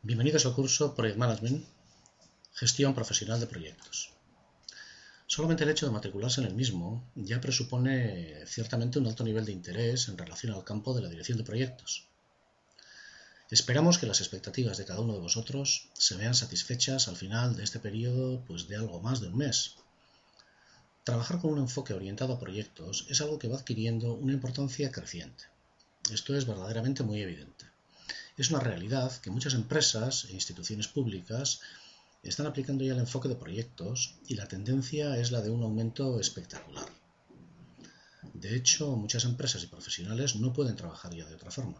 Bienvenidos al curso Project Management, Gestión Profesional de Proyectos. Solamente el hecho de matricularse en el mismo ya presupone ciertamente un alto nivel de interés en relación al campo de la dirección de proyectos. Esperamos que las expectativas de cada uno de vosotros se vean satisfechas al final de este periodo de algo más de un mes. Trabajar con un enfoque orientado a proyectos es algo que va adquiriendo una importancia creciente. Esto es verdaderamente muy evidente. Es una realidad que muchas empresas e instituciones públicas están aplicando ya el enfoque de proyectos y la tendencia es la de un aumento espectacular. De hecho, muchas empresas y profesionales no pueden trabajar ya de otra forma.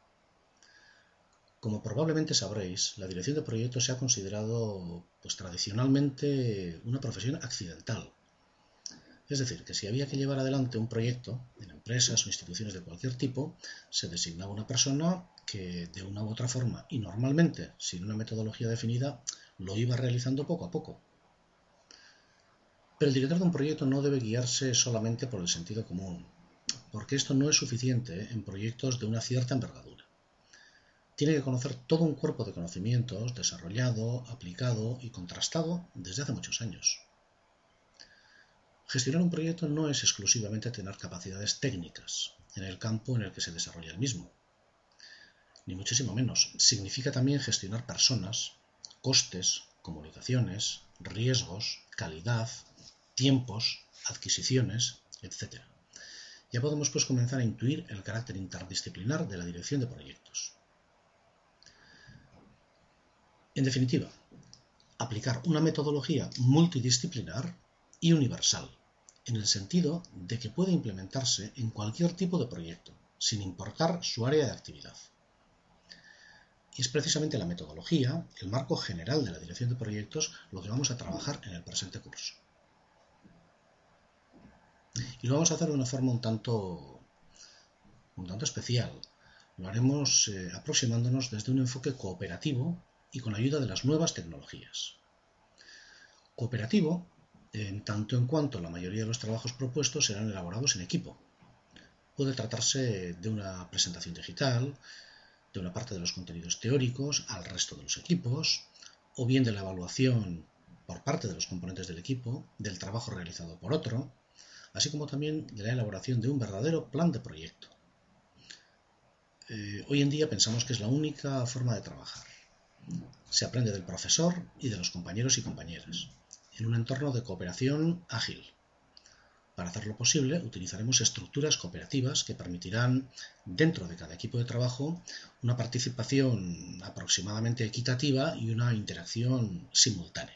Como probablemente sabréis, la dirección de proyectos se ha considerado tradicionalmente una profesión accidental. Es decir, que si había que llevar adelante un proyecto en empresas o instituciones de cualquier tipo, se designaba una persona que de una u otra forma y normalmente sin una metodología definida lo iba realizando poco a poco. Pero el director de un proyecto no debe guiarse solamente por el sentido común, porque esto no es suficiente en proyectos de una cierta envergadura. Tiene que conocer todo un cuerpo de conocimientos desarrollado, aplicado y contrastado desde hace muchos años. Gestionar un proyecto no es exclusivamente tener capacidades técnicas en el campo en el que se desarrolla el mismo, ni muchísimo menos. Significa también gestionar personas, costes, comunicaciones, riesgos, calidad, tiempos, adquisiciones, etc. Ya podemos comenzar a intuir el carácter interdisciplinar de la dirección de proyectos. En definitiva, aplicar una metodología multidisciplinar y universal, en el sentido de que puede implementarse en cualquier tipo de proyecto, sin importar su área de actividad. Y es precisamente la metodología, el marco general de la dirección de proyectos, lo que vamos a trabajar en el presente curso. Y lo vamos a hacer de una forma un tanto especial. Lo haremos aproximándonos desde un enfoque cooperativo y con ayuda de las nuevas tecnologías. Cooperativo, en tanto en cuanto la mayoría de los trabajos propuestos serán elaborados en equipo. Puede tratarse de una presentación digital, de una parte de los contenidos teóricos al resto de los equipos, o bien de la evaluación por parte de los componentes del equipo del trabajo realizado por otro, así como también de la elaboración de un verdadero plan de proyecto. Hoy en día pensamos que es la única forma de trabajar. Se aprende del profesor y de los compañeros y compañeras, en un entorno de cooperación ágil. Para hacerlo posible, utilizaremos estructuras cooperativas que permitirán, dentro de cada equipo de trabajo, una participación aproximadamente equitativa y una interacción simultánea.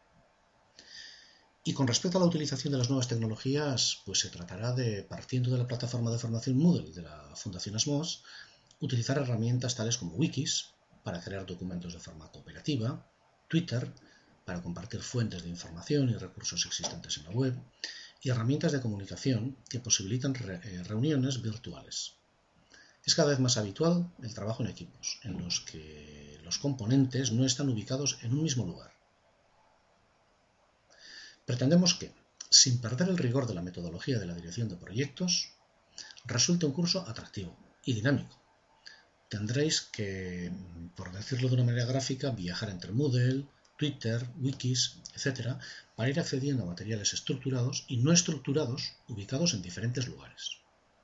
Y con respecto a la utilización de las nuevas tecnologías, se tratará de, partiendo de la plataforma de formación Moodle de la Fundación Asmos, utilizar herramientas tales como wikis para crear documentos de forma cooperativa, Twitter para compartir fuentes de información y recursos existentes en la web, y herramientas de comunicación que posibilitan reuniones virtuales. Es cada vez más habitual el trabajo en equipos, en los que los componentes no están ubicados en un mismo lugar. Pretendemos que, sin perder el rigor de la metodología de la dirección de proyectos, resulte un curso atractivo y dinámico. Tendréis que, por decirlo de una manera gráfica, viajar entre Moodle, Twitter, wikis, etc., para ir accediendo a materiales estructurados y no estructurados ubicados en diferentes lugares.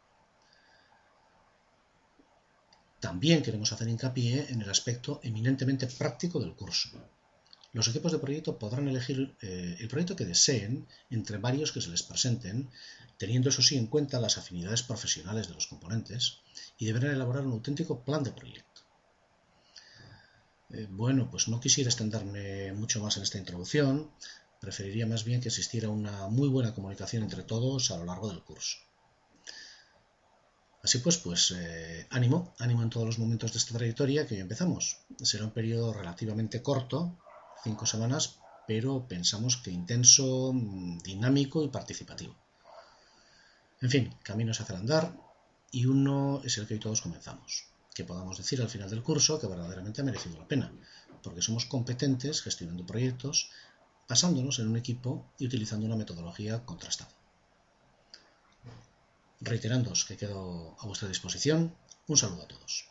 También queremos hacer hincapié en el aspecto eminentemente práctico del curso. Los equipos de proyecto podrán elegir el proyecto que deseen entre varios que se les presenten, teniendo eso sí en cuenta las afinidades profesionales de los componentes, y deberán elaborar un auténtico plan de proyecto. No quisiera extenderme mucho más en esta introducción, preferiría más bien que existiera una muy buena comunicación entre todos a lo largo del curso. Así ánimo en todos los momentos de esta trayectoria que hoy empezamos. Será un periodo relativamente corto, 5 semanas, pero pensamos que intenso, dinámico y participativo. En fin, caminos hacia el andar, y uno es el que hoy todos comenzamos. Que podamos decir al final del curso que verdaderamente ha merecido la pena, porque somos competentes gestionando proyectos, basándonos en un equipo y utilizando una metodología contrastada. Reiterándoos que quedo a vuestra disposición. Un saludo a todos.